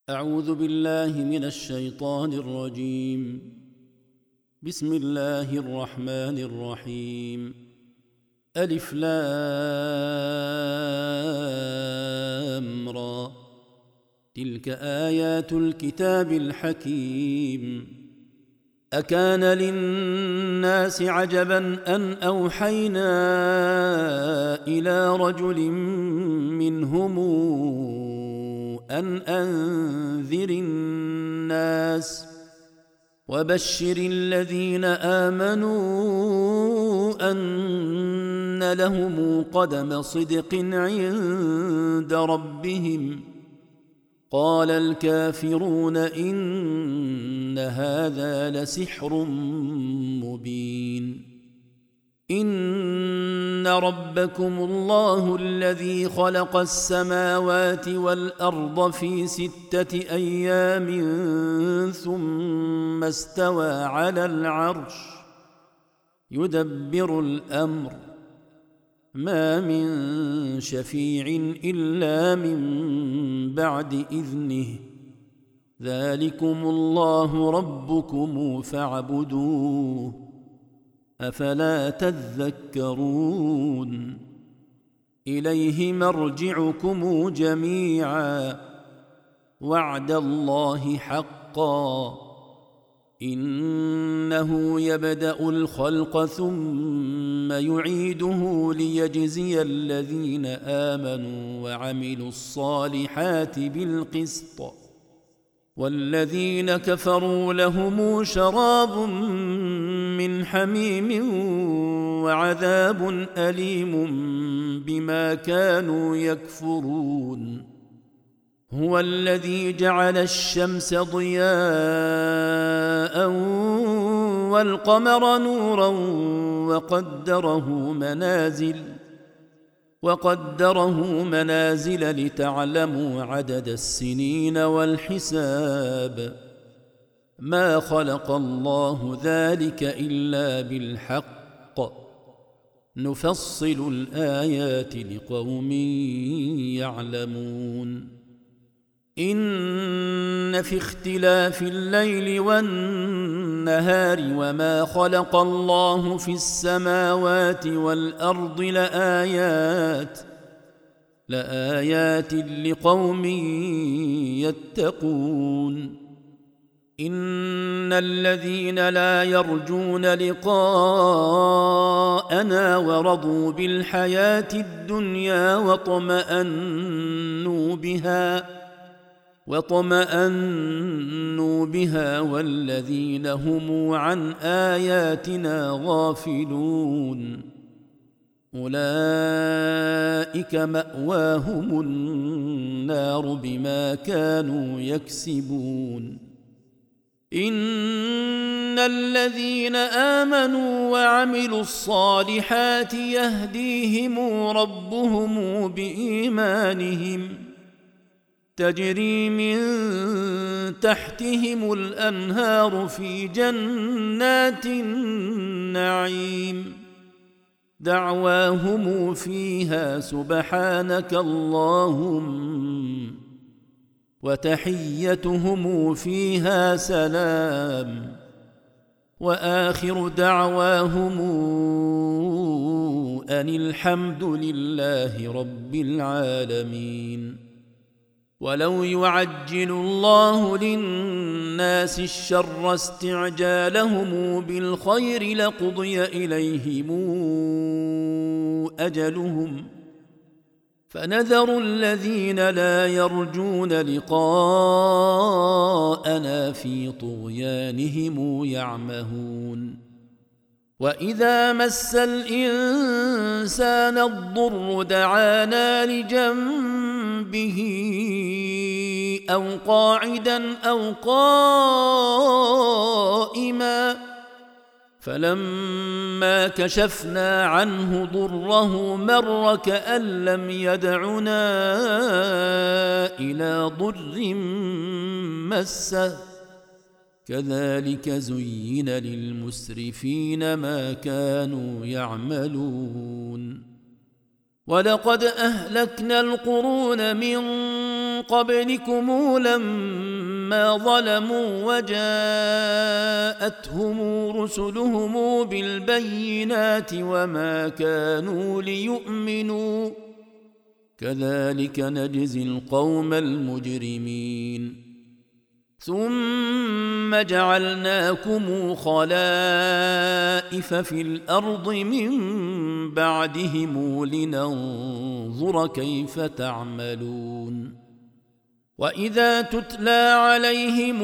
أعوذ بالله من الشيطان الرجيم. بسم الله الرحمن الرحيم. ألف لام را، تلك آيات الكتاب الحكيم. أكان للناس عجبا أن أوحينا إلى رجل منهم أن أنذر الناس وبشر الذين آمنوا أن لهم قدم صدق عند ربهم. قال الكافرون إن هذا لسحر مبين. إن ربكم الله الذي خلق السماوات والأرض في 6 أيام ثم استوى على العرش يدبر الأمر، ما من شفيع إلا من بعد إذنه، ذلكم الله ربكم فاعبدوه، أفلا تذكرون. إليه مرجعكم جميعا، وعد الله حقا، إنه يبدأ الخلق ثم يعيده ليجزي الذين آمنوا وعملوا الصالحات بالقسط، والذين كفروا لهم شراب من حميم وعذاب أليم بما كانوا يكفرون. هو الذي جعل الشمس ضياء والقمر نورا وقدره منازل لتعلموا عدد السنين والحساب. ما خلق الله ذلك إلا بالحق، نفصل الآيات لقوم يعلمون. إن في اختلاف الليل والنهار وما خلق الله في السماوات والأرض لآيات لقوم يتقون. إن الذين لا يرجون لقاءنا ورضوا بالحياة الدنيا واطمأنوا بها والذين هم عن آياتنا غافلون، أولئك مأواهم النار بما كانوا يكسبون. إن الذين آمنوا وعملوا الصالحات يهديهم ربهم بإيمانهم، تجري من تحتهم الأنهار في جنات النعيم، دعواهم فيها سبحانك اللهم، وتحيتهم فيها سلام، وآخر دعواهم أن الحمد لله رب العالمين. ولو يعجل الله للناس الشر استعجالهم بالخير لقضي إليهم أجلهم، فنذر الذين لا يرجون لقاءنا في طغيانهم يعمهون. وإذا مس الإنسان الضر دعانا لجنبه أو قاعدا أو قائما، فلما كشفنا عنه ضره مر كأن لم يدعنا إلى ضر مسه، كذلك زين للمسرفين ما كانوا يعملون. ولقد أهلكنا القرون من قبلكم لما ظلموا وجاءتهم رسلهم بالبينات وما كانوا ليؤمنوا كذلك نجزي القوم المجرمين ثم جعلناكم خلائف في الأرض من بعدهم لننظر كيف تعملون وإذا تتلى عليهم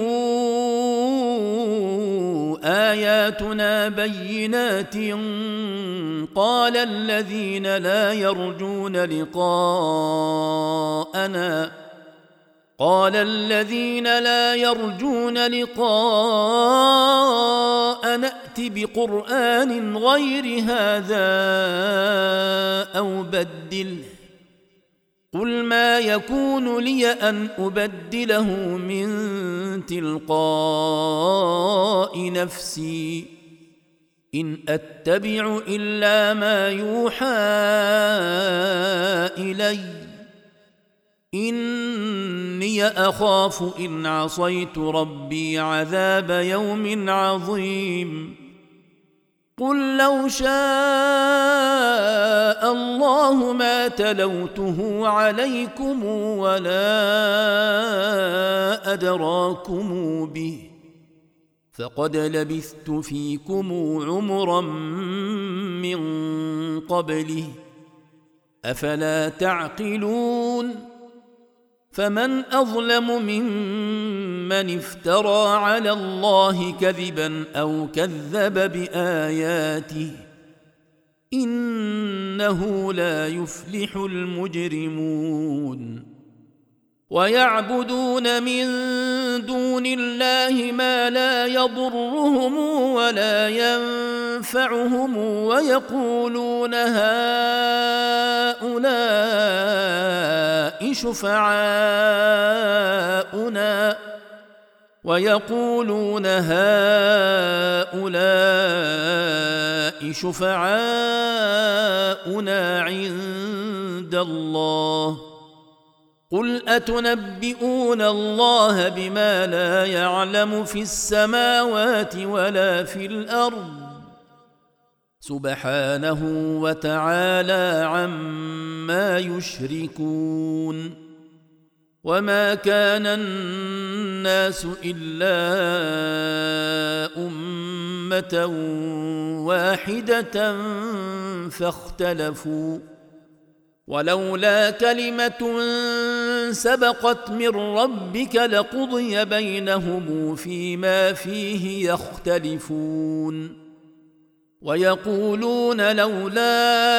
آياتنا بينات قال الذين لا يرجون لقاء نأت بقرآن غير هذا أو بدله قل ما يكون لي أن أبدله من تلقاء نفسي إن أتبع إلا ما يوحى إلي إني أخاف إن عصيت ربي عذاب يوم عظيم قل لو شاء الله ما تلوته عليكم ولا أدراكم به فقد لبثت فيكم عمرا من قبله أفلا تعقلون فمن أظلم ممن افترى على الله كذبا أو كذب بآياته إنه لا يفلح المجرمون ويعبدون من دون الله ما لا يضرهم ولا ينفعهم ويقولون هؤلاء شفعاؤنا عند الله قل أتنبئون الله بما لا يعلم في السماوات ولا في الأرض سبحانه وتعالى عما يشركون وما كان الناس إلا أمة واحدة فاختلفوا ولولا كلمة سبقت من ربك لقضي بينهم فيما فيه يختلفون ويقولون لولا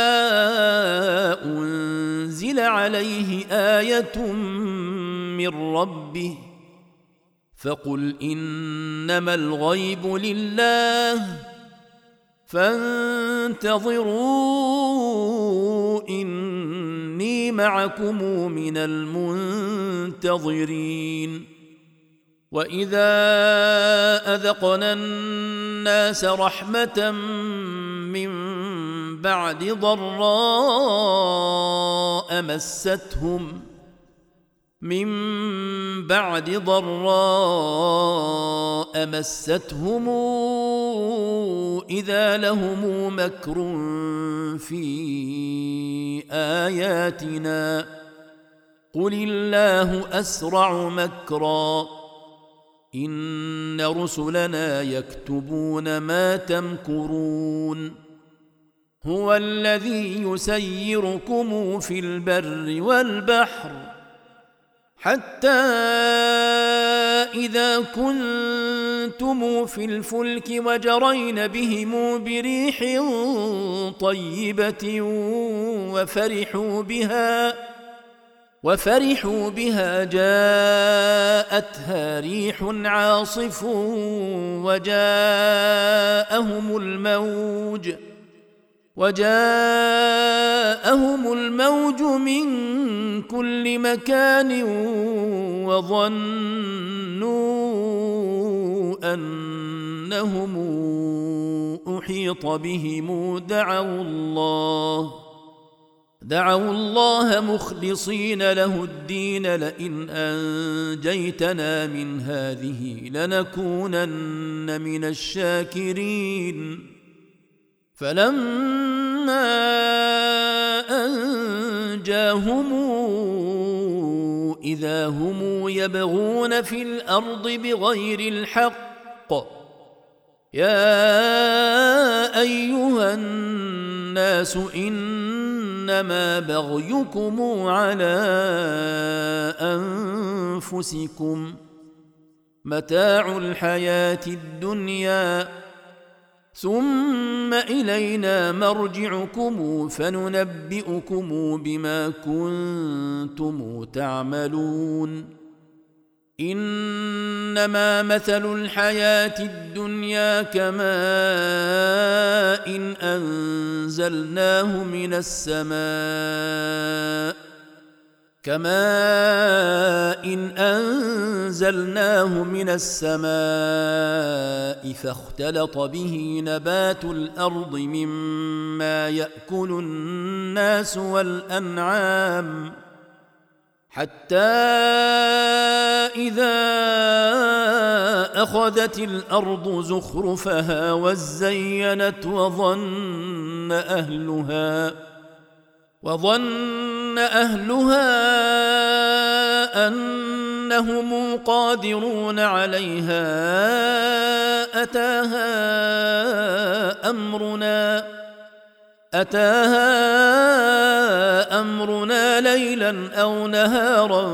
أنزل عليه آية من ربه فقل إنما الغيب لله فانتظروا إني معكم من المنتظرين وإذا أذقنا الناس رحمة من بعد ضراء مستهم إذا لهم مكر في آياتنا قل الله أسرع مكرا إن رسلنا يكتبون ما تمكرون هو الذي يسيركم في البر والبحر حتى إذا كنتم في الفلك وجرين بهم بريح طيبة وفرحوا بها جاءتها ريح عاصف وجاءهم الموج من كل مكان وظنوا أنهم أحيط بهم دعوا الله مخلصين له الدين لئن أنجيتنا من هذه لنكونن من الشاكرين فلما أنجاهم إذا هم يبغون في الأرض بغير الحق يا أيها الناس إنما بغيكم على أنفسكم متاع الحياة الدنيا ثم إلينا مرجعكم فننبئكم بما كنتم تعملون إنما مثل الحياة الدنيا كماء أنزلناه من السماء فاختلط به نبات الأرض مما يأكل الناس والأنعام حتى إذا أخذت الأرض زخرفها وزينت وظن أهلها أنهم قادرون عليها أتاها أمرنا ليلا أو نهارا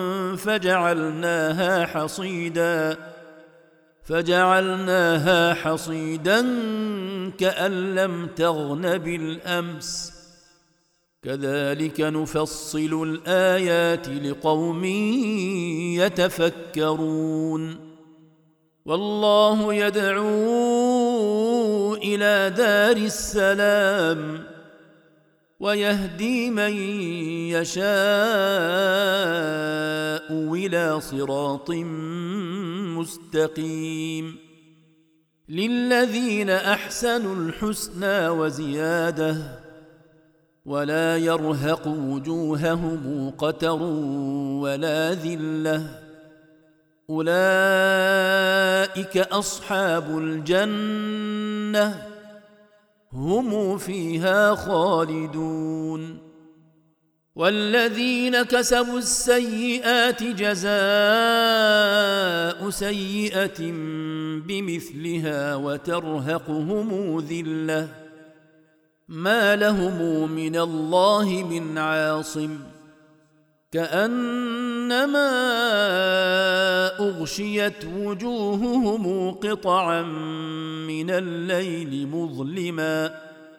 فجعلناها حصيدا كأن لم تغن بالأمس كذلك نفصل الآيات لقوم يتفكرون والله يدعو إلى دار السلام ويهدي من يشاء إلى صراط مستقيم للذين أحسنوا الحسنى وزيادة ولا يرهق وجوههم قتر ولا ذلة أولئك أصحاب الجنة هم فيها خالدون والذين كسبوا السيئات جزاء سيئة بمثلها وترهقهم ذلة ما لهم من الله من عاصم كأنما أغشيت وجوههم قطعا من الليل مظلما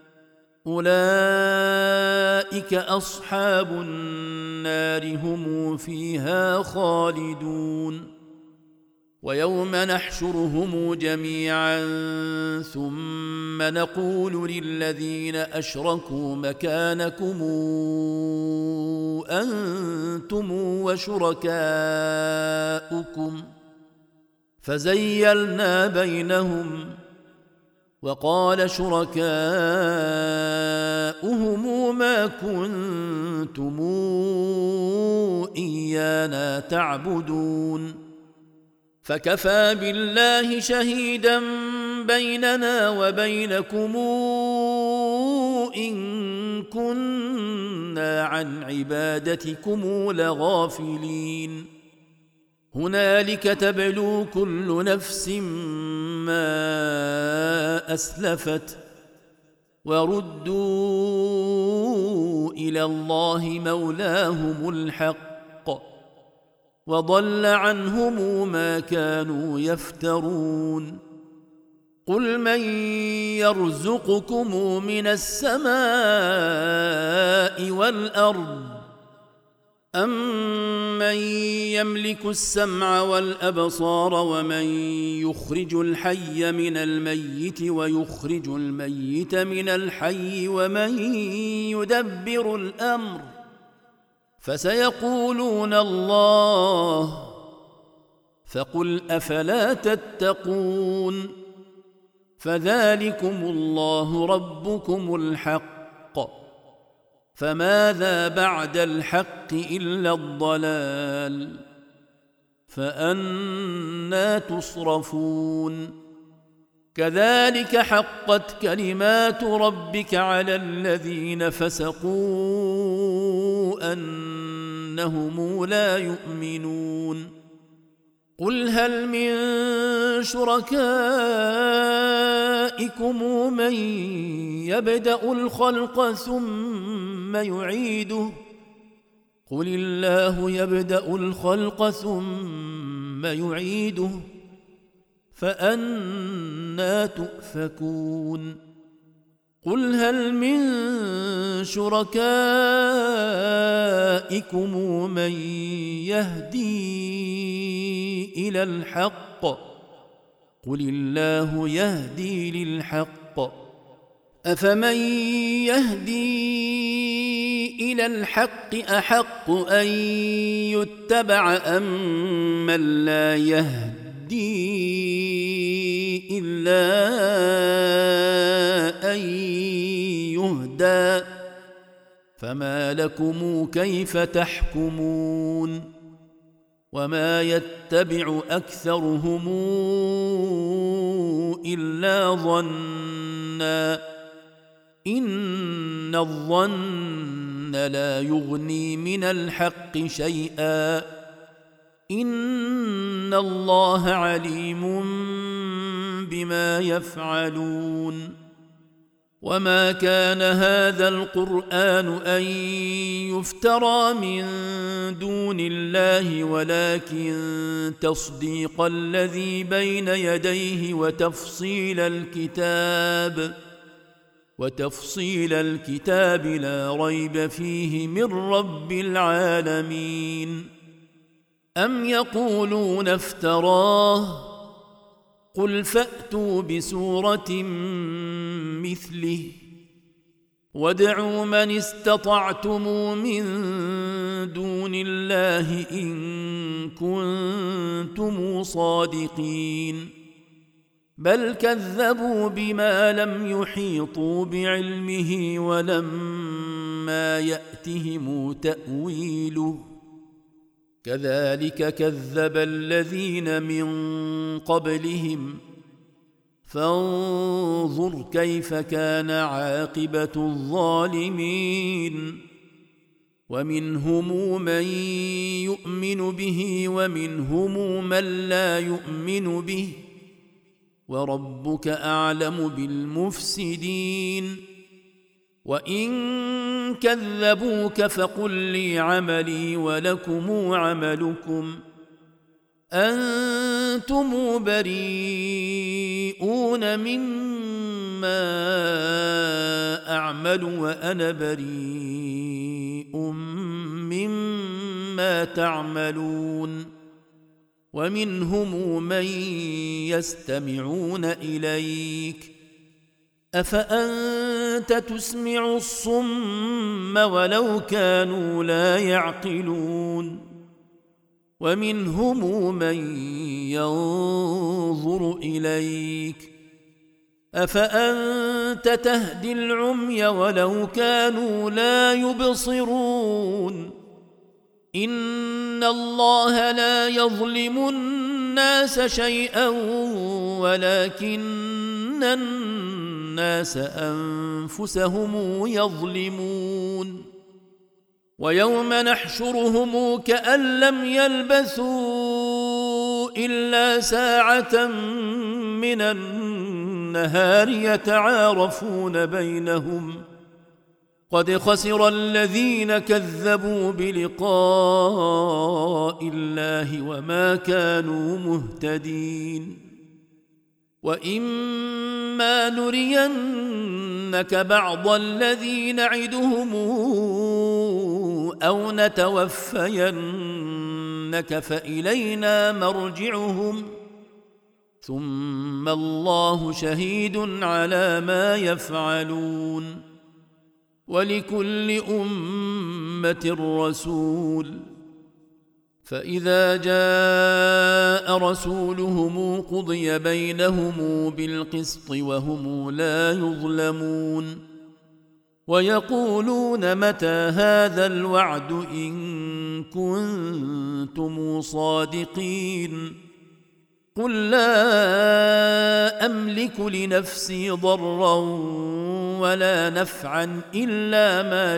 أولئك أصحاب النار هم فيها خالدون ويوم نحشرهم جميعا ثم نقول للذين أشركوا مكانكم أنتم وشركاؤكم فزيلنا بينهم وقال شركاؤهم ما كنتم إيانا تعبدون فكفى بالله شهيدا بيننا وبينكم إن كنا عن عبادتكم لغافلين هنالك تبلو كل نفس ما أسلفت وردوا إلى الله مولاهم الحق وضل عنهم ما كانوا يفترون قل من يرزقكم من السماء والأرض أمن يملك السمع والأبصار ومن يخرج الحي من الميت ويخرج الميت من الحي ومن يدبر الأمر فسيقولون الله فقل أفلا تتقون فذلكم الله ربكم الحق فماذا بعد الحق إلا الضلال فأنى تصرفون كذلك حقت كلمات ربك على الذين فسقوا أنهم لا يؤمنون قل هل من شركائكم من يبدأ الخلق ثم يعيده قل الله يبدأ الخلق ثم يعيده فأنى تؤفكون قل هل من شركائكم من يهدي إلى الحق قل الله يهدي للحق أفمن يهدي إلى الحق أحق أن يتبع أم من لا يهدي إلا أن يهدى فما لكم كيف تحكمون وما يتبع أكثرهم إلا ظنا إن الظن لا يغني من الحق شيئا إن الله عليم بما يفعلون وما كان هذا القرآن أن يفترى من دون الله ولكن تصديق الذي بين يديه وتفصيل الكتاب لا ريب فيه من رب العالمين أم يقولون افتراه قل فأتوا بسورة مثله وادعوا من استطعتم من دون الله إن كنتم صادقين بل كذبوا بما لم يحيطوا بعلمه ولما يأتهم تأويله كذلك كذب الذين من قبلهم فانظر كيف كان عاقبة الظالمين ومنهم من يؤمن به ومنهم من لا يؤمن به وربك أعلم بالمفسدين وإن كذبوك فقل لي عملي ولكم عملكم أنتم بريئون مما أعمل وأنا بريء مما تعملون ومنهم من يستمعون إليك أفأنت تسمع الصم ولو كانوا لا يعقلون ومنهم من ينظر إليك أفأنت تهدي العمي ولو كانوا لا يبصرون إن الله لا يظلم الناس شيئا ولكن الناس أنفسهم يظلمون ويوم نحشرهم كأن لم يلبثوا إلا ساعة من النهار يتعارفون بينهم قد خسر الذين كذبوا بلقاء الله وما كانوا مهتدين وإما نرينك بعض الذي نعدهم أو نتوفينك فإلينا مرجعهم ثم الله شهيد على ما يفعلون ولكل أمة رسول فإذا جاء رسولهم قضي بينهم بالقسط وهم لا يظلمون ويقولون متى هذا الوعد إن كنتم صادقين قل لا أملك لنفسي ضرا ولا نفعا إلا ما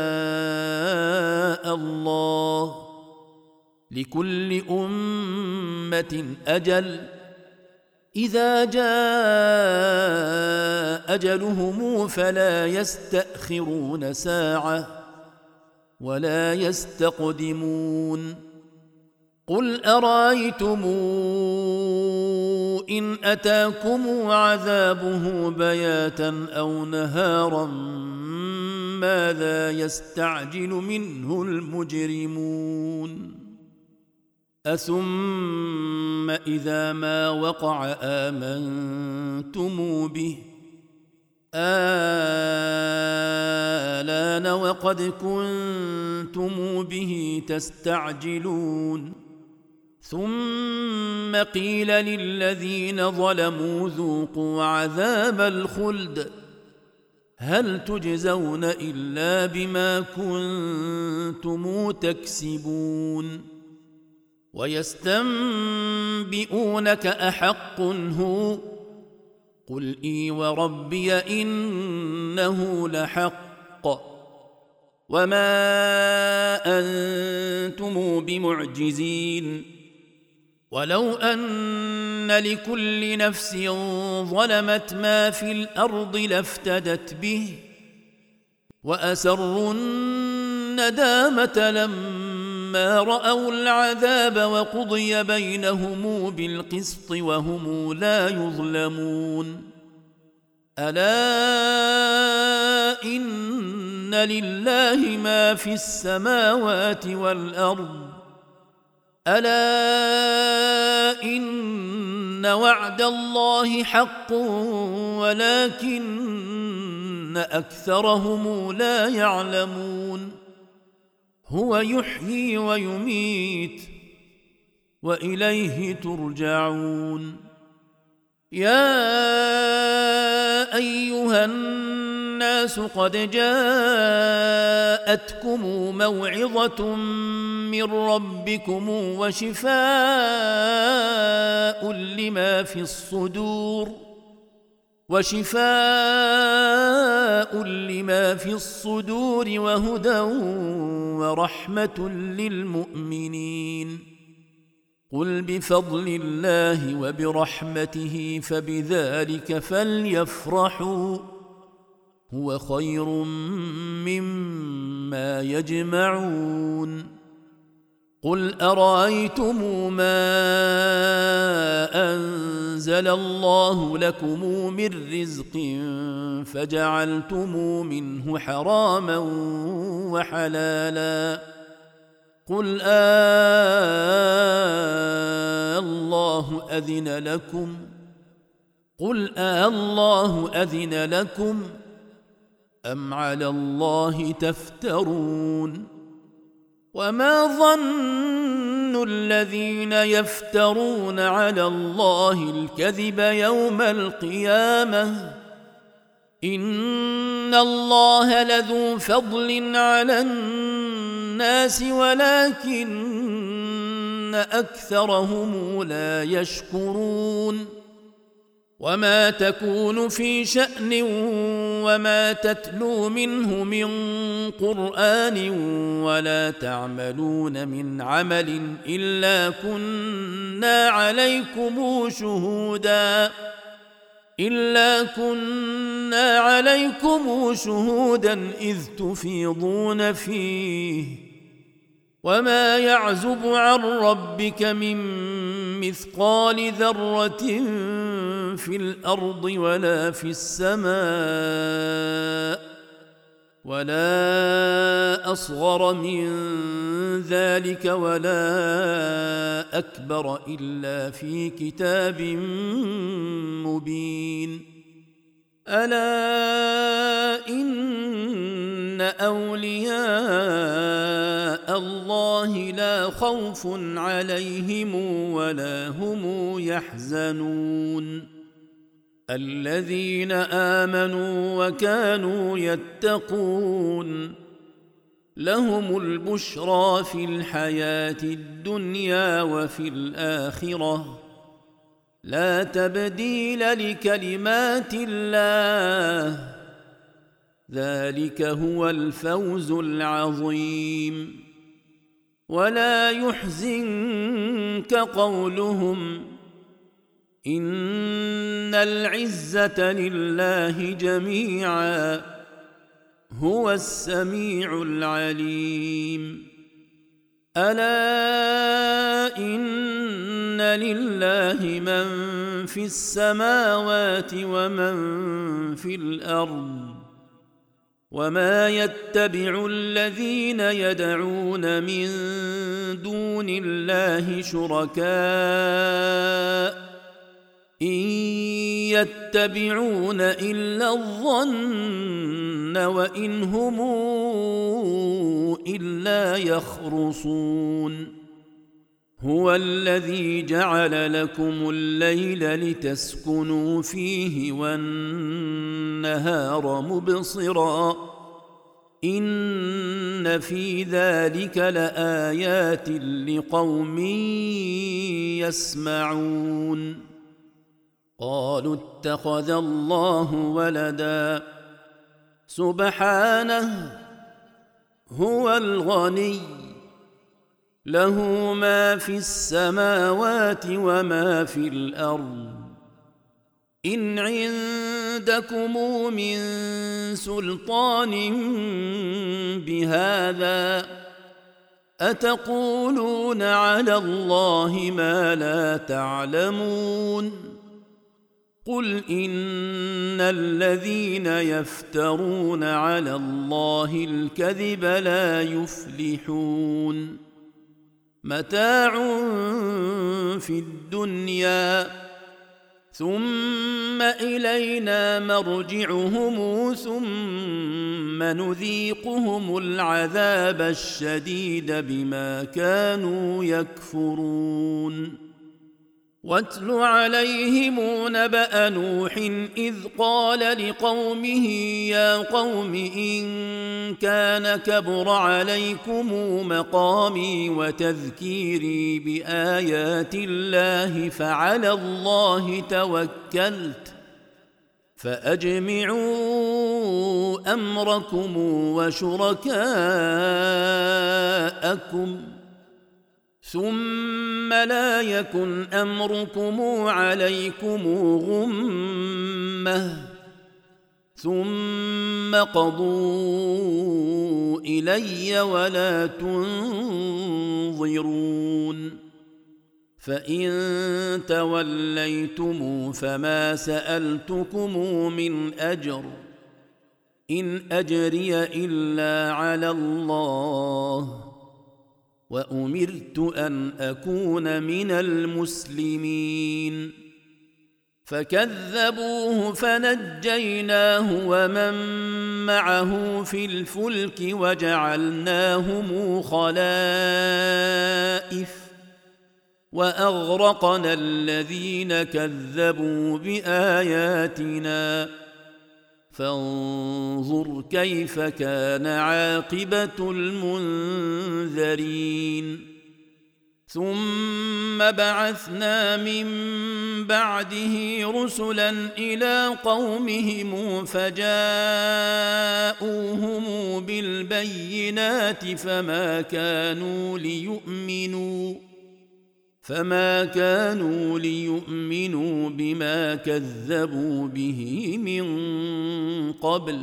شاء الله لكل أمة أجل إذا جاء أجلهم فلا يستأخرون ساعة ولا يستقدمون قل أرأيتم إن أتاكم عذابه بياتا أو نهارا ماذا يستعجل منه المجرمون أثم إذا ما وقع آمنتم به آلان وقد كنتم به تستعجلون ثم قيل للذين ظلموا ذوقوا عذاب الخلد هل تجزون إلا بما كنتم تكسبون ويستنبئونك أحق هو قل إي وربي إنه لحق وما أنتم بمعجزين ولو أن لكل نفس ظلمت ما في الأرض لافتدت به وأسروا الندامة لما رأوا العذاب وقضي بينهم بالقسط وهم لا يظلمون ألا إن لله ما في السماوات والأرض ألا إن وعد الله حق ولكن أكثرهم لا يعلمون هو يحيي ويميت وإليه ترجعون يا أيها الناس قد جاءتكم موعظة من ربكم وشفاء لما في الصدور وهدى ورحمة للمؤمنين قل بفضل الله وبرحمته فبذلك فليفرحوا هو خير مما يجمعون قل أرأيتم ما أنزل الله لكم من رزق فجعلتم منه حراما وحلالا قل الله أذن لكم أم على الله تفترون وما ظن الذين يفترون على الله الكذب يوم القيامة إن الله لذو فضل على الناس ولكن أكثرهم لا يشكرون وما تكون في شأن وما تتلو منه من قرآن ولا تعملون من عمل إلا كنا عليكم شهودا إذ تفيضون فيه وما يعزب عن ربك من مثقال ذرة في الأرض ولا في السماء ولا أصغر من ذلك ولا أكبر إلا في كتاب مبين ألا إن أولياء الله لا خوف عليهم ولا هم يحزنون الذين آمنوا وكانوا يتقون لهم البشرى في الحياة الدنيا وفي الآخرة لا تبديل لكلمات الله ذلك هو الفوز العظيم ولا يحزنك قولهم إن العزة لله جميعا هو السميع العليم ألا إن لله من في السماوات ومن في الأرض وما يتبع الذين يدعون من دون الله شركاء إن يتبعون إلا الظن وإن هم إلا يخرصون هو الذي جعل لكم الليل لتسكنوا فيه والنهار مبصرا إن في ذلك لآيات لقوم يسمعون قالوا اتخذ الله ولدا سبحانه هو الغني له ما في السماوات وما في الأرض إن عندكم من سلطان بهذا أتقولون على الله ما لا تعلمون قل إن الذين يفترون على الله الكذب لا يفلحون متاع في الدنيا ثم إلينا مرجعهم ثم نذيقهم العذاب الشديد بما كانوا يكفرون واتل عليهم نبأ نوح إذ قال لقومه يا قوم إن كان كبر عليكم مقامي وتذكيري بآيات الله فعلى الله توكلت فأجمعوا أمركم وشركاءكم ثم لا يكن أمركم عليكم غمة ثم قضوا إلي ولا تنظرون فإن توليتم فما سألتكم من أجر إن أجري إلا على الله وأمرت أن أكون من المسلمين فكذبوه فنجيناه ومن معه في الفلك وجعلناهم خلائف وأغرقنا الذين كذبوا بآياتنا فانظر كيف كان عاقبة المنذرين ثم بعثنا من بعده رسلا إلى قومهم فجاءوهم بالبينات فما كانوا ليؤمنوا بما كذبوا به من قبل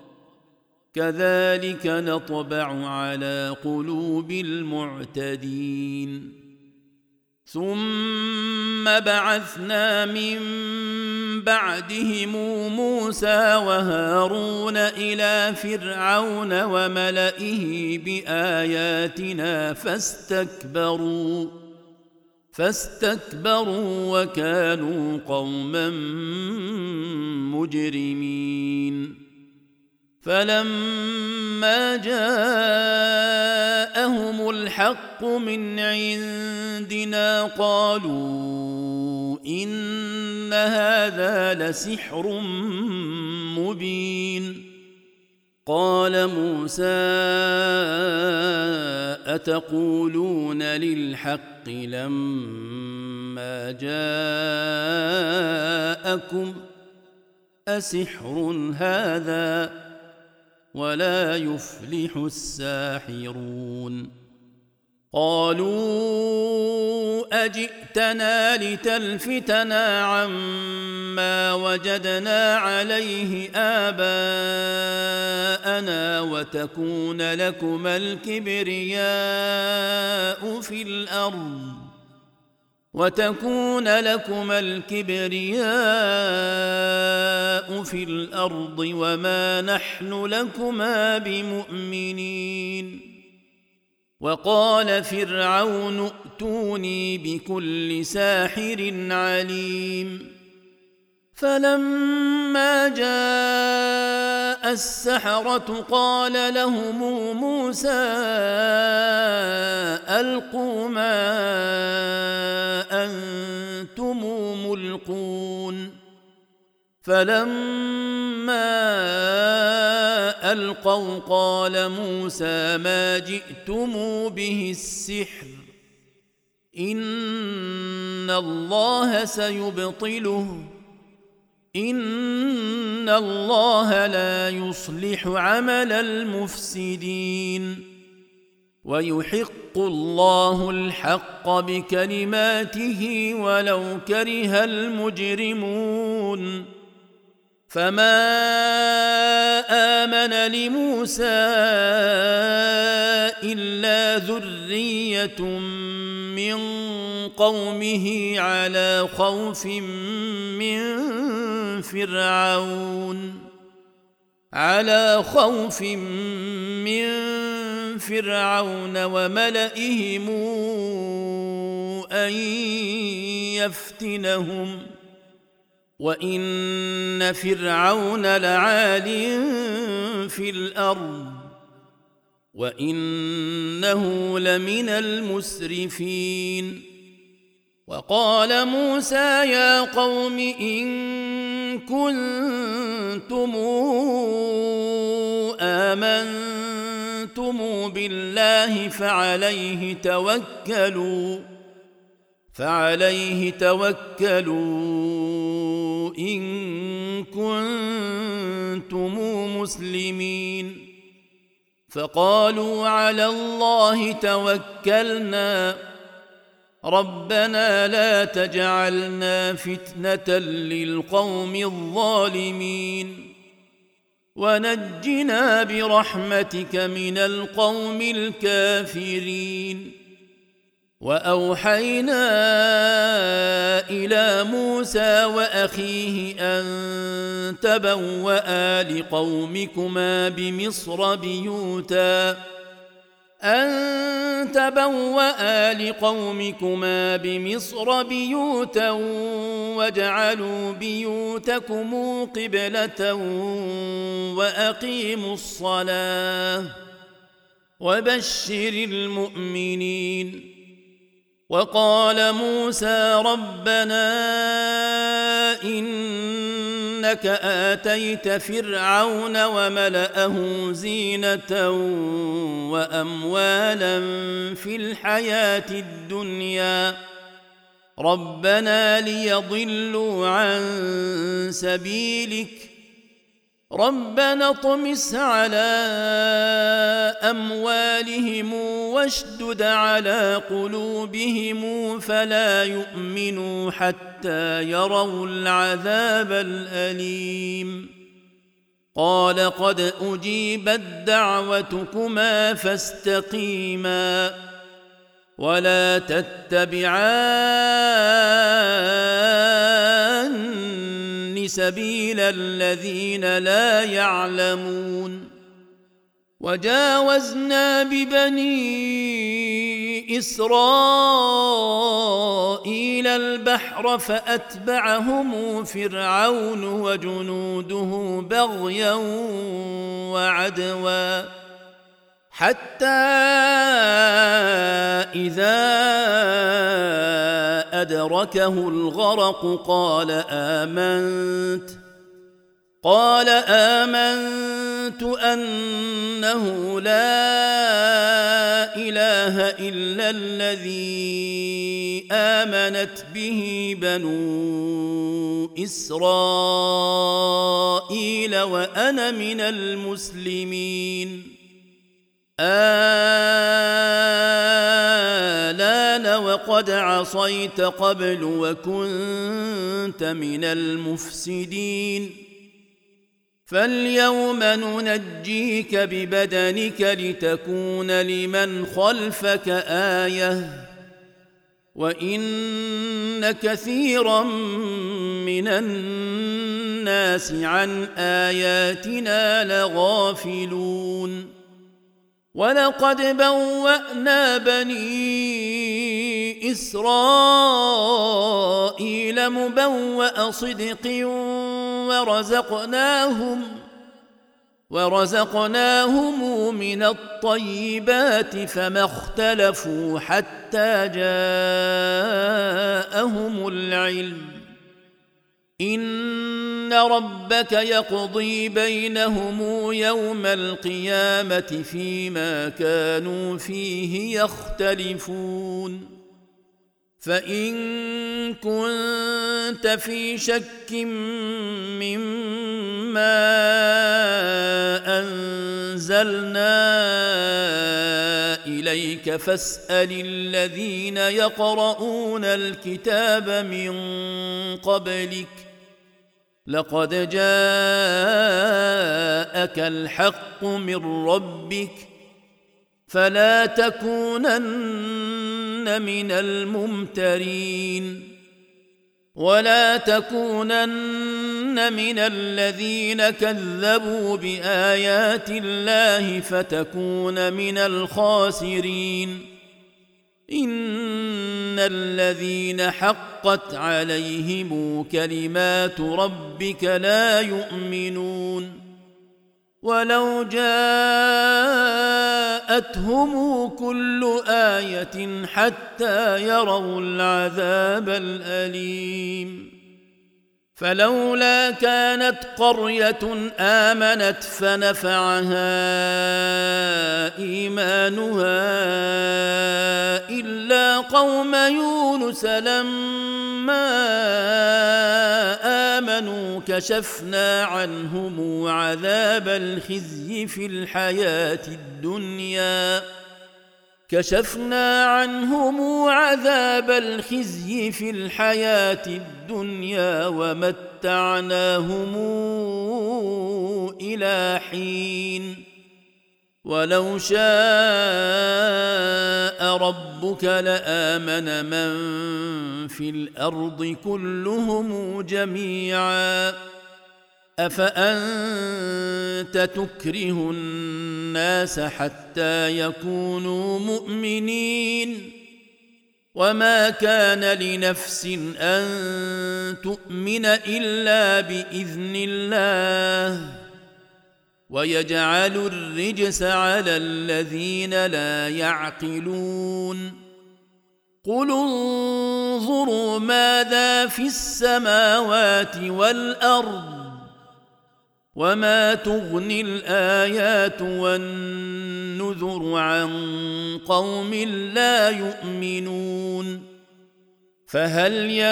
كذلك نطبع على قلوب المعتدين ثم بعثنا من بعدهم موسى وهارون إلى فرعون وملئه بآياتنا فاستكبروا وكانوا قوما مجرمين فلما جاءهم الحق من عندنا قالوا إن هذا لسحر مبين. قال موسى أتقولون للحق لما جاءكم أسحر هذا ولا يفلح الساحرون. قالوا أجئتنا لتلفتنا عما وجدنا عليه آباءنا وتكون لكما الكبرياء في الأرض وما نحن لكما بمؤمنين. وقال فرعون ائتوني بكل ساحر عليم. فلما جاء السحرة قال لهم موسى ألقوا ما أنتم ملقون. فلما ألقوا قال موسى ما جئتم به السحر إن الله سيبطله إن الله لا يصلح عمل المفسدين ويحق الله الحق بكلماته ولو كره المجرمون. فما آمن لموسى إلا ذرية من قومه على خوف من فرعون وملئهم أن يفتنهم وإن فرعون لعال في الأرض وإنه لمن المسرفين. وقال موسى يا قوم إن كنتم آمنتم بالله فعليه توكلوا إن كنتم مسلمين. فقالوا على الله توكلنا ربنا لا تجعلنا فتنة للقوم الظالمين ونجنا برحمتك من القوم الكافرين. وأوحينا إلى موسى وأخيه أن تبوأ لقومكما بمصر بيوتا واجعلوا بيوتكم قبلة وأقيموا الصلاة وبشر المؤمنين. وقال موسى ربنا إنك آتيت فرعون وملأه زينة وأموالا في الحياة الدنيا ربنا ليضلوا عن سبيلك ربنا اطمس على أموالهم واشدد على قلوبهم فلا يؤمنوا حتى يروا العذاب الأليم. قال قد أجيبت دعوتكما فاستقيما ولا تتبعان سبيل الذين لا يعلمون. وجاوزنا ببني إسرائيل البحر فأتبعهم فرعون وجنوده بغيا وعدوا حتى إذا أدركه الغرق قال آمنت أنه لا إله إلا الذي آمنت به بنو إسرائيل وأنا من المسلمين الآن وقد عصيت قبل وكنت من المفسدين فاليوم ننجيك ببدنك لتكون لمن خلفك آية وإن كثيرا من الناس عن آياتنا لغافلون ولقد بوأنا بني إسرائيل مبوأ صدق ورزقناهم من الطيبات فما اختلفوا حتى جاءهم العلم إن ربك يقضي بينهم يوم القيامة فيما كانوا فيه يختلفون فإن كنت في شك مما أنزلنا إليك فاسأل الذين يقرؤون الكتاب من قبلك لقد جاءك الحق من ربك فلا تكونن من الممترين ولا تكونن من الذين كذبوا بآيات الله فتكون من الخاسرين إن الذين حقت عليهم كلمات ربك لا يؤمنون ولو جاءتهم كل آية حتى يروا العذاب الأليم فلولا كانت قرية آمنت فنفعها إيمانها إلا قوم يونس لما آمنوا كشفنا عنهم عذاب الخزي في الحياة الدنيا ومتعناهم إلى حين ولو شاء ربك لآمن من في الأرض كلهم جميعا أفأنت تكره الناس حتى يكونوا مؤمنين وما كان لنفس أن تؤمن إلا بإذن الله ويجعل الرجس على الذين لا يعقلون قل انظروا ماذا في السماوات والأرض وما تغني الآيات والنذر عن قوم لا يؤمنون فهل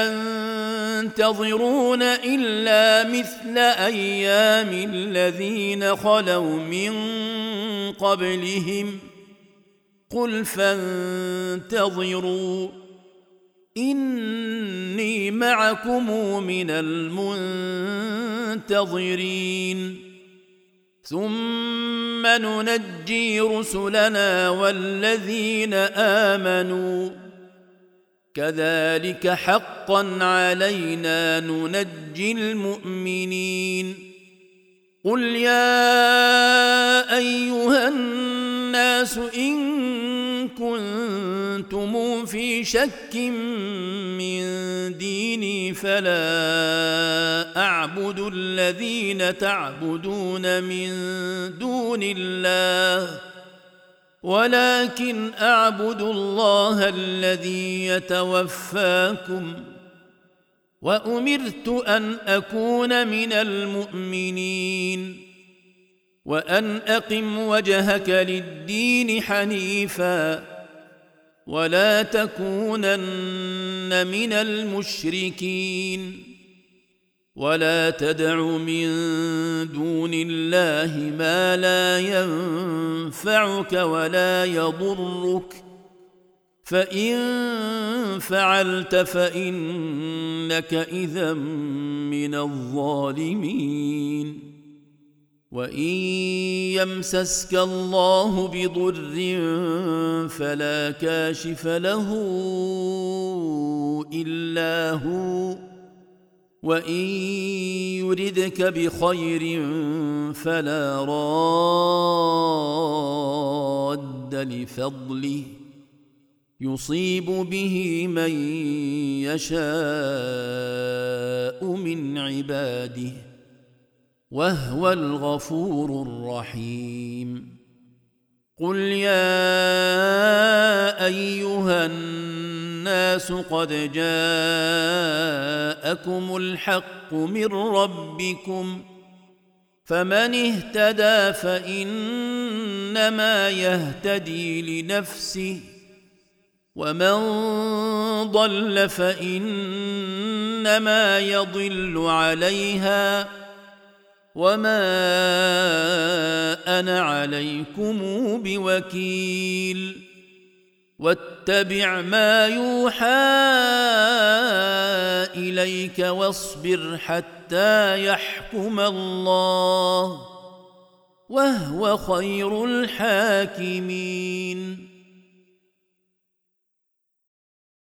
ينتظرون إلا مثل أيام الذين خلوا من قبلهم قل فانتظروا إني معكم من المنتظرين ثم ننجي رسلنا والذين آمنوا كذلك حقا علينا ننجي المؤمنين قل يا أيها الناس إن كنتم في شك من ديني فلا أعبد الذين تعبدون من دون الله ولكن أعبد الله الذي يتوفاكم وأمرت أن أكون من المؤمنين وأن أقم وجهك للدين حنيفا ولا تكونن من المشركين ولا تدع من دون الله ما لا ينفعك ولا يضرك فإن فعلت فإنك إذا من الظالمين وإن يمسسك الله بضر فلا كاشف له إلا هو وإن يردك بخير فلا راد لفضله يصيب به من يشاء من عباده وهو الغفور الرحيم قل يا أيها الناس قد جاءكم الحق من ربكم فمن اهتدى فإنما يهتدي لنفسه ومن ضل فإنما يضل عليها وما أنا عليكم بوكيل واتبع ما يوحى إليك واصبر حتى يحكم الله وهو خير الحاكمين